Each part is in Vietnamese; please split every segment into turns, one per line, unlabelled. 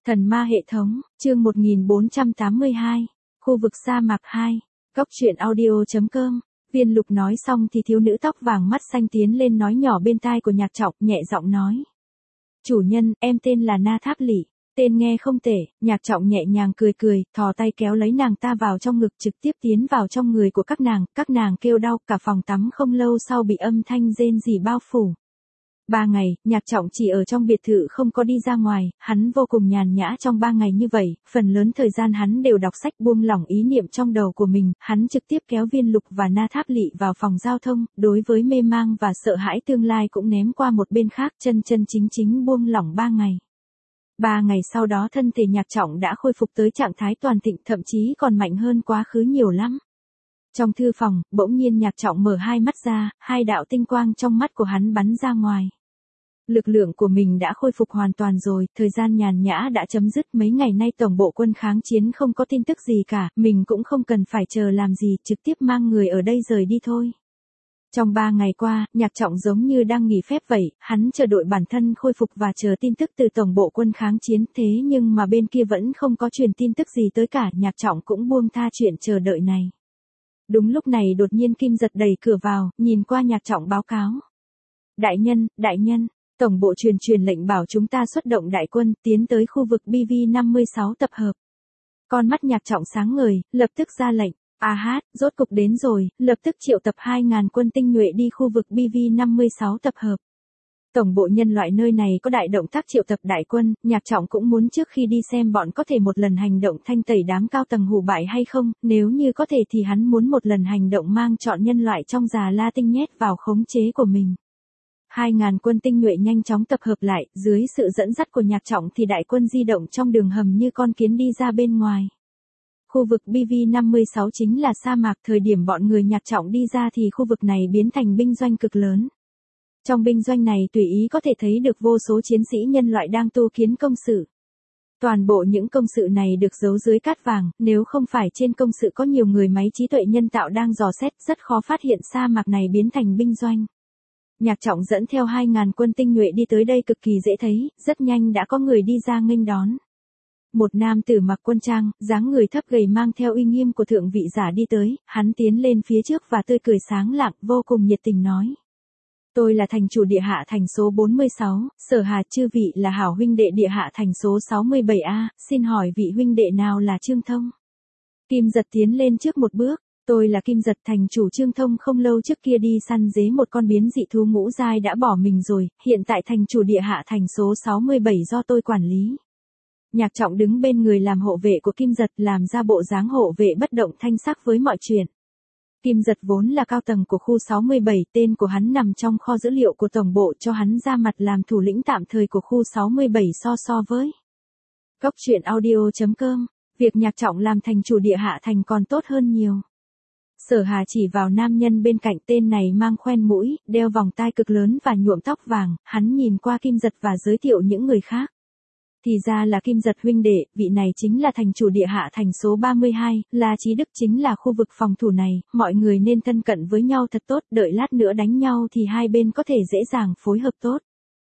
Thần ma hệ thống, chương 1482, khu vực sa mạc 2, góc truyện audio.com. Viên Lục nói xong thì thiếu nữ tóc vàng mắt xanh tiến lên nói nhỏ bên tai của Nhạc Trọng, nhẹ giọng nói. Chủ nhân, em tên là Na Tháp Lỵ, tên nghe không tệ. Nhạc Trọng nhẹ nhàng cười cười, thò tay kéo lấy nàng ta vào trong ngực, trực tiếp tiến vào trong người của các nàng kêu đau, cả phòng tắm không lâu sau bị âm thanh rên rỉ bao phủ. 3 ngày, Nhạc Trọng chỉ ở trong biệt thự không có đi ra ngoài, hắn vô cùng nhàn nhã trong 3 ngày như vậy, phần lớn thời gian hắn đều đọc sách buông lỏng ý niệm trong đầu của mình, hắn trực tiếp kéo Viên Lục và Na Tháp Lỵ vào phòng giao thông, đối với mê mang và sợ hãi tương lai cũng ném qua một bên khác, chân chính buông lỏng 3 ngày. 3 ngày sau đó thân thể Nhạc Trọng đã khôi phục tới trạng thái toàn thịnh, thậm chí còn mạnh hơn quá khứ nhiều lắm. Trong thư phòng, bỗng nhiên Nhạc Trọng mở hai mắt ra, hai đạo tinh quang trong mắt của hắn bắn ra ngoài. Lực lượng của mình đã khôi phục hoàn toàn rồi, thời gian nhàn nhã đã chấm dứt, mấy ngày nay tổng bộ quân kháng chiến không có tin tức gì cả, mình cũng không cần phải chờ làm gì, trực tiếp mang người ở đây rời đi thôi. Trong 3 ngày qua, Nhạc Trọng giống như đang nghỉ phép vậy, hắn chờ đợi bản thân khôi phục và chờ tin tức từ tổng bộ quân kháng chiến, thế nhưng mà bên kia vẫn không có truyền tin tức gì tới cả, Nhạc Trọng cũng buông tha chuyện chờ đợi này. Đúng lúc này đột nhiên Kim Giật đẩy cửa vào, nhìn qua Nhạc Trọng báo cáo. Đại nhân, tổng bộ truyền lệnh bảo chúng ta xuất động đại quân, tiến tới khu vực BV56 tập hợp. Con mắt Nhạc Trọng sáng ngời, lập tức ra lệnh. Rốt cục đến rồi, lập tức triệu tập 2.000 quân tinh nhuệ đi khu vực BV56 tập hợp. Tổng bộ nhân loại nơi này có đại động tác triệu tập đại quân, Nhạc Trọng cũng muốn trước khi đi xem bọn có thể một lần hành động thanh tẩy đám cao tầng hủ bại hay không, nếu như có thể thì hắn muốn một lần hành động mang trọn nhân loại trong Già La Tinh nhét vào khống chế của mình. 2.000 quân tinh nhuệ nhanh chóng tập hợp lại, dưới sự dẫn dắt của Nhạc Trọng thì đại quân di động trong đường hầm như con kiến đi ra bên ngoài. Khu vực BV56 chính là sa mạc, thời điểm bọn người Nhạc Trọng đi ra thì khu vực này biến thành binh doanh cực lớn. Trong binh doanh này tùy ý có thể thấy được vô số chiến sĩ nhân loại đang tu kiến công sự. Toàn bộ những công sự này được giấu dưới cát vàng, nếu không phải trên công sự có nhiều người máy trí tuệ nhân tạo đang dò xét, rất khó phát hiện sa mạc này biến thành binh doanh. Nhạc Trọng dẫn theo 2.000 quân tinh nhuệ đi tới đây cực kỳ dễ thấy, rất nhanh đã có người đi ra nghênh đón. Một nam tử mặc quân trang, dáng người thấp gầy mang theo uy nghiêm của thượng vị giả đi tới, hắn tiến lên phía trước và tươi cười sáng lạng, vô cùng nhiệt tình nói. Tôi là thành chủ địa hạ thành số 46, Sở Hà, chư vị là hảo huynh đệ địa hạ thành số 67A, xin hỏi vị huynh đệ nào là Trương Thông? Kim Giật tiến lên trước một bước. Tôi là Kim Giật, thành chủ Trương Thông không lâu trước kia đi săn dế một con biến dị thú ngũ giai đã bỏ mình rồi, hiện tại thành chủ địa hạ thành số 67 do tôi quản lý. Nhạc Trọng đứng bên người làm hộ vệ của Kim Giật, làm ra bộ dáng hộ vệ bất động thanh sắc với mọi chuyện. Kim Giật vốn là cao tầng của khu 67, tên của hắn nằm trong kho dữ liệu của tổng bộ, cho hắn ra mặt làm thủ lĩnh tạm thời của khu 67 so với. Góc truyện audio.com, việc Nhạc Trọng làm thành chủ địa hạ thành còn tốt hơn nhiều. Sở Hà chỉ vào nam nhân bên cạnh, tên này mang khoen mũi, đeo vòng tai cực lớn và nhuộm tóc vàng, hắn nhìn qua Kim Giật và giới thiệu những người khác. Thì ra là Kim Giật huynh đệ, vị này chính là thành chủ địa hạ thành số 32, La Chí Đức chính là khu vực phòng thủ này, mọi người nên thân cận với nhau thật tốt, đợi lát nữa đánh nhau thì hai bên có thể dễ dàng phối hợp tốt.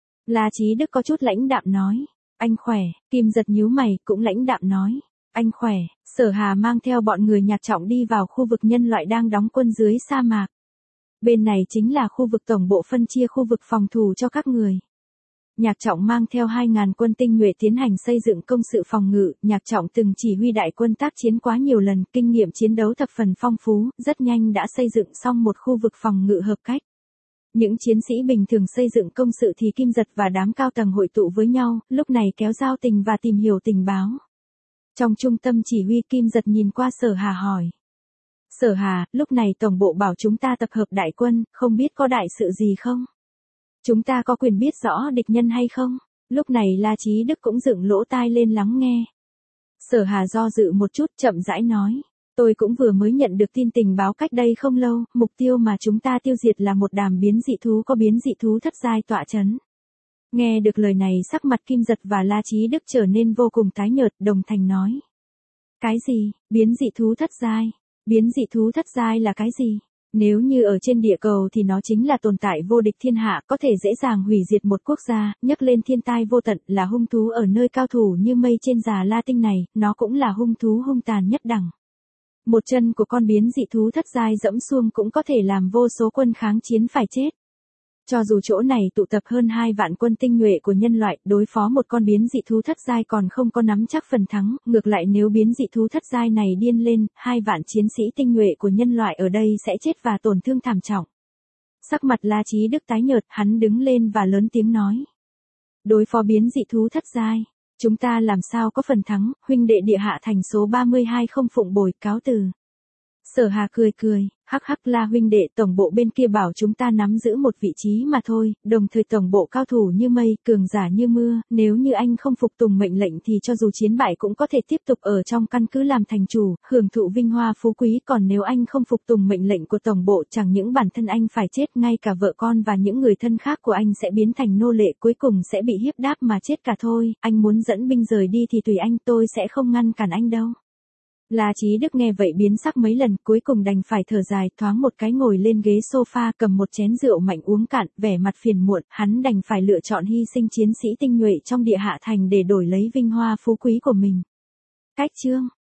La Chí Đức có chút lãnh đạm nói, anh khỏe, Kim Giật nhíu mày, cũng lãnh đạm nói. Anh khỏe. Sở Hà mang theo bọn người Nhạc Trọng đi vào khu vực nhân loại đang đóng quân dưới sa mạc. Bên này chính là khu vực tổng bộ phân chia khu vực phòng thủ cho các người. Nhạc Trọng mang theo 2.000 quân tinh nhuệ tiến hành xây dựng công sự phòng ngự, Nhạc Trọng từng chỉ huy đại quân tác chiến quá nhiều lần, kinh nghiệm chiến đấu thập phần phong phú, rất nhanh đã xây dựng xong một khu vực phòng ngự hợp cách. Những chiến sĩ bình thường xây dựng công sự thì Kim Giật và đám cao tầng hội tụ với nhau, lúc này kéo giao tình và tìm hiểu tình báo. Trong trung tâm chỉ huy, Kim Giật nhìn qua Sở Hà hỏi. Sở Hà, lúc này tổng bộ bảo chúng ta tập hợp đại quân, không biết có đại sự gì không? Chúng ta có quyền biết rõ địch nhân hay không? Lúc này La Chí Đức cũng dựng lỗ tai lên lắng nghe. Sở Hà do dự một chút, chậm rãi nói. Tôi cũng vừa mới nhận được tin tình báo cách đây không lâu, mục tiêu mà chúng ta tiêu diệt là một đàn biến dị thú có biến dị thú thất giai tọa chấn. Nghe được lời này sắc mặt Kim Giật và La Chí Đức trở nên vô cùng tái nhợt, đồng thanh nói. Cái gì? Biến dị thú thất giai? Biến dị thú thất giai là cái gì? Nếu như ở trên địa cầu thì nó chính là tồn tại vô địch thiên hạ, có thể dễ dàng hủy diệt một quốc gia, nhấc lên thiên tai vô tận, là hung thú ở nơi cao thủ như mây trên Già La Tinh này, nó cũng là hung thú hung tàn nhất đẳng. Một chân của con biến dị thú thất giai dẫm xuông cũng có thể làm vô số quân kháng chiến phải chết. Cho dù chỗ này tụ tập hơn 2 vạn quân tinh nhuệ của nhân loại, đối phó một con biến dị thú thất giai còn không có nắm chắc phần thắng, ngược lại nếu biến dị thú thất giai này điên lên, 2 vạn chiến sĩ tinh nhuệ của nhân loại ở đây sẽ chết và tổn thương thảm trọng. Sắc mặt La Chí Đức tái nhợt, hắn đứng lên và lớn tiếng nói. Đối phó biến dị thú thất giai, chúng ta làm sao có phần thắng, huynh đệ địa hạ thành số 32 không phụng bồi, cáo từ. Sở Hà cười cười, hắc hắc La huynh đệ, tổng bộ bên kia bảo chúng ta nắm giữ một vị trí mà thôi, đồng thời tổng bộ cao thủ như mây, cường giả như mưa, nếu như anh không phục tùng mệnh lệnh thì cho dù chiến bại cũng có thể tiếp tục ở trong căn cứ làm thành chủ, hưởng thụ vinh hoa phú quý, còn nếu anh không phục tùng mệnh lệnh của tổng bộ, chẳng những bản thân anh phải chết, ngay cả vợ con và những người thân khác của anh sẽ biến thành nô lệ, cuối cùng sẽ bị hiếp đáp mà chết cả thôi, anh muốn dẫn binh rời đi thì tùy anh, tôi sẽ không ngăn cản anh đâu. La Chí Đức nghe vậy biến sắc mấy lần, cuối cùng đành phải thở dài, thoáng một cái ngồi lên ghế sofa, cầm một chén rượu mạnh uống cạn, vẻ mặt phiền muộn, hắn đành phải lựa chọn hy sinh chiến sĩ tinh nhuệ trong địa hạ thành để đổi lấy vinh hoa phú quý của mình. Cách chương